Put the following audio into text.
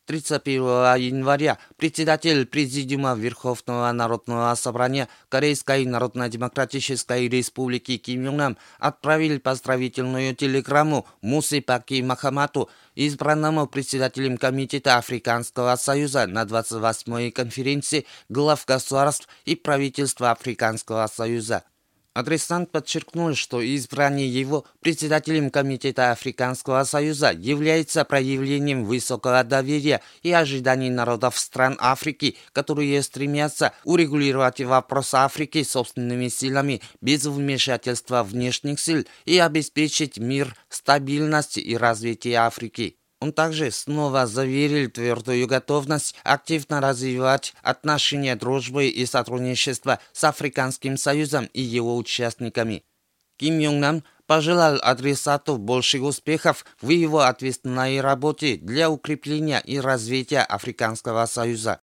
31 января председатель Президиума Верховного Народного Собрания Корейской Народно-Демократической Республики Ким Йонг Нам отправил поздравительную телеграмму Мусе Факи Мохаммаду, избранному председателем Комитета Африканского Союза на 28-й конференции глав государств и правительства Африканского Союза. Адресант подчеркнул, что избрание его председателем Комитета Африканского Союза является проявлением высокого доверия и ожиданий народов стран Африки, которые стремятся урегулировать вопрос Африки собственными силами без вмешательства внешних сил и обеспечить мир, стабильность и развитие Африки. Он также снова заверил твердую готовность активно развивать отношения дружбы и сотрудничества с Африканским Союзом и его участниками. Ким Йонг Нам пожелал адресату больших успехов в его ответственной работе для укрепления и развития Африканского Союза.